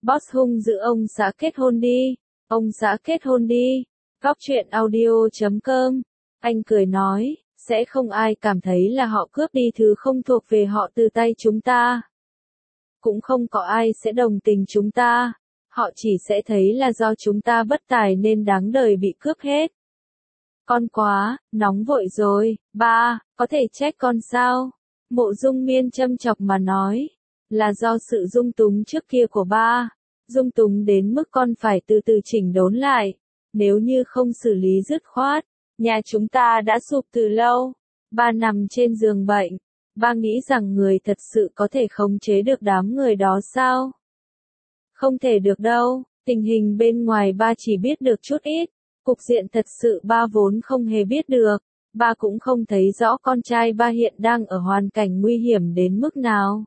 Boss hung dữ ông xã kết hôn đi. Ông xã kết hôn đi. Góc truyện audio.com. Anh cười nói, sẽ không ai cảm thấy là họ cướp đi thứ không thuộc về họ từ tay chúng ta. Cũng không có ai sẽ đồng tình chúng ta. Họ chỉ sẽ thấy là do chúng ta bất tài nên đáng đời bị cướp hết. Con quá, nóng vội rồi, ba, có thể trách con sao? Mộ Dung Miên châm chọc mà nói, là do sự dung túng trước kia của ba. Dung túng đến mức con phải từ từ chỉnh đốn lại. Nếu như không xử lý dứt khoát, nhà chúng ta đã sụp từ lâu. Ba nằm trên giường bệnh. Ba nghĩ rằng người thật sự có thể khống chế được đám người đó sao? Không thể được đâu, tình hình bên ngoài ba chỉ biết được chút ít. Cục diện thật sự ba vốn không hề biết được. Ba cũng không thấy rõ con trai ba hiện đang ở hoàn cảnh nguy hiểm đến mức nào.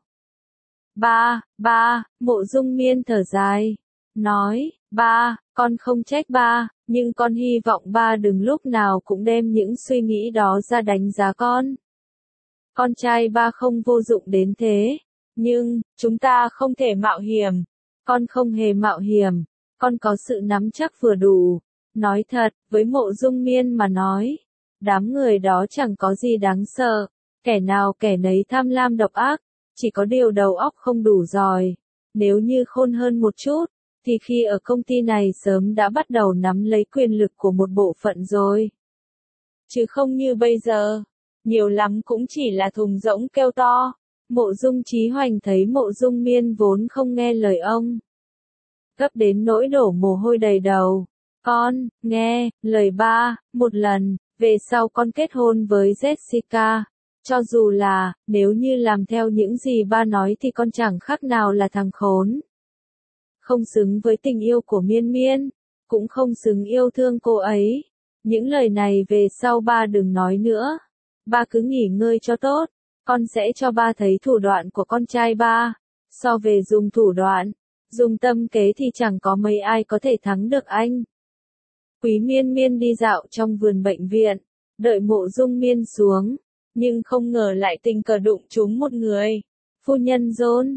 Ba, Mộ Dung Miên thở dài. Nói, ba, con không trách ba, nhưng con hy vọng ba đừng lúc nào cũng đem những suy nghĩ đó ra đánh giá con. Con trai ba không vô dụng đến thế. Nhưng, chúng ta không thể mạo hiểm. Con không hề mạo hiểm. Con có sự nắm chắc vừa đủ. Nói thật, với Mộ Dung Miên mà nói, đám người đó chẳng có gì đáng sợ. Kẻ nào kẻ nấy tham lam độc ác. Chỉ có điều đầu óc không đủ giỏi. Nếu như khôn hơn một chút, thì khi ở công ty này sớm đã bắt đầu nắm lấy quyền lực của một bộ phận rồi. Chứ không như bây giờ, nhiều lắm cũng chỉ là thùng rỗng kêu to. Mộ Dung Chí Hoành thấy Mộ Dung Miên vốn không nghe lời ông. Gấp đến nỗi đổ mồ hôi đầy đầu. Con, nghe, lời ba, một lần, về sau con kết hôn với Jessica. Cho dù là, nếu như làm theo những gì ba nói thì con chẳng khác nào là thằng khốn. Không xứng với tình yêu của Miên Miên, cũng không xứng yêu thương cô ấy. Những lời này về sau ba đừng nói nữa. Ba cứ nghỉ ngơi cho tốt, con sẽ cho ba thấy thủ đoạn của con trai ba. So về dùng thủ đoạn, dùng tâm kế thì chẳng có mấy ai có thể thắng được anh. Quý Miên Miên đi dạo trong vườn bệnh viện, đợi Mộ Dung Miên xuống. Nhưng không ngờ lại tình cờ đụng trúng một người. Phu nhân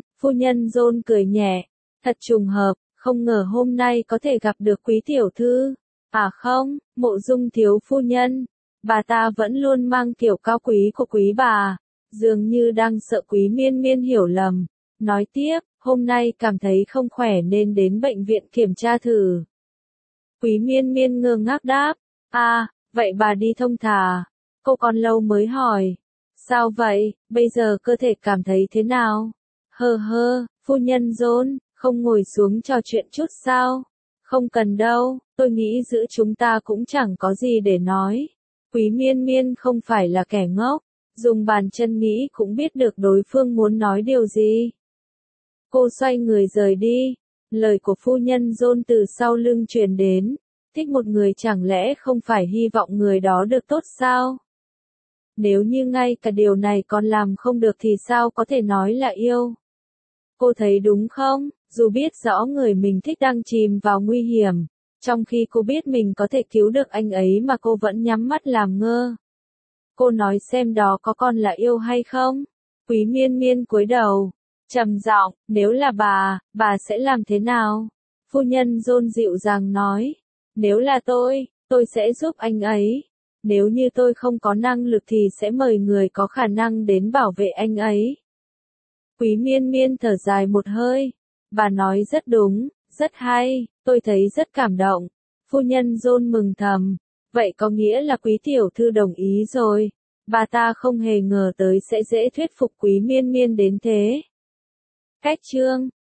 John cười nhẹ. Thật trùng hợp, không ngờ hôm nay có thể gặp được quý tiểu thư. À không, Mộ Dung thiếu phu nhân. Bà ta vẫn luôn mang kiểu cao quý của quý bà. Dường như đang sợ Quý Miên Miên hiểu lầm. Nói tiếp, hôm nay cảm thấy không khỏe nên đến bệnh viện kiểm tra thử. Quý Miên Miên ngơ ngác đáp. À, vậy bà đi thông thả. Cô còn lâu mới hỏi. Sao vậy, bây giờ cơ thể cảm thấy thế nào? Phu nhân John, không ngồi xuống trò chuyện chút sao? Không cần đâu, tôi nghĩ giữa chúng ta cũng chẳng có gì để nói. Quý Miên Miên không phải là kẻ ngốc, dùng bàn chân nghĩ cũng biết được đối phương muốn nói điều gì. Cô xoay người rời đi, lời của phu nhân John từ sau lưng truyền đến. Thích một người chẳng lẽ không phải hy vọng người đó được tốt sao? Nếu như ngay cả điều này còn làm không được thì sao có thể nói là yêu? Cô thấy đúng không? Dù biết rõ người mình thích đang chìm vào nguy hiểm, trong khi cô biết mình có thể cứu được anh ấy mà cô vẫn nhắm mắt làm ngơ. Cô nói xem đó có còn là yêu hay không? Quý Miên Miên cúi đầu, trầm giọng, nếu là bà sẽ làm thế nào? Phu nhân John dịu dàng nói, nếu là tôi sẽ giúp anh ấy. Nếu như tôi không có năng lực thì sẽ mời người có khả năng đến bảo vệ anh ấy. Quý Miên Miên thở dài một hơi. Bà nói rất đúng, rất hay, tôi thấy rất cảm động. Phu nhân John mừng thầm. Vậy có nghĩa là quý tiểu thư đồng ý rồi. Bà ta không hề ngờ tới sẽ dễ thuyết phục Quý Miên Miên đến thế. Cách chương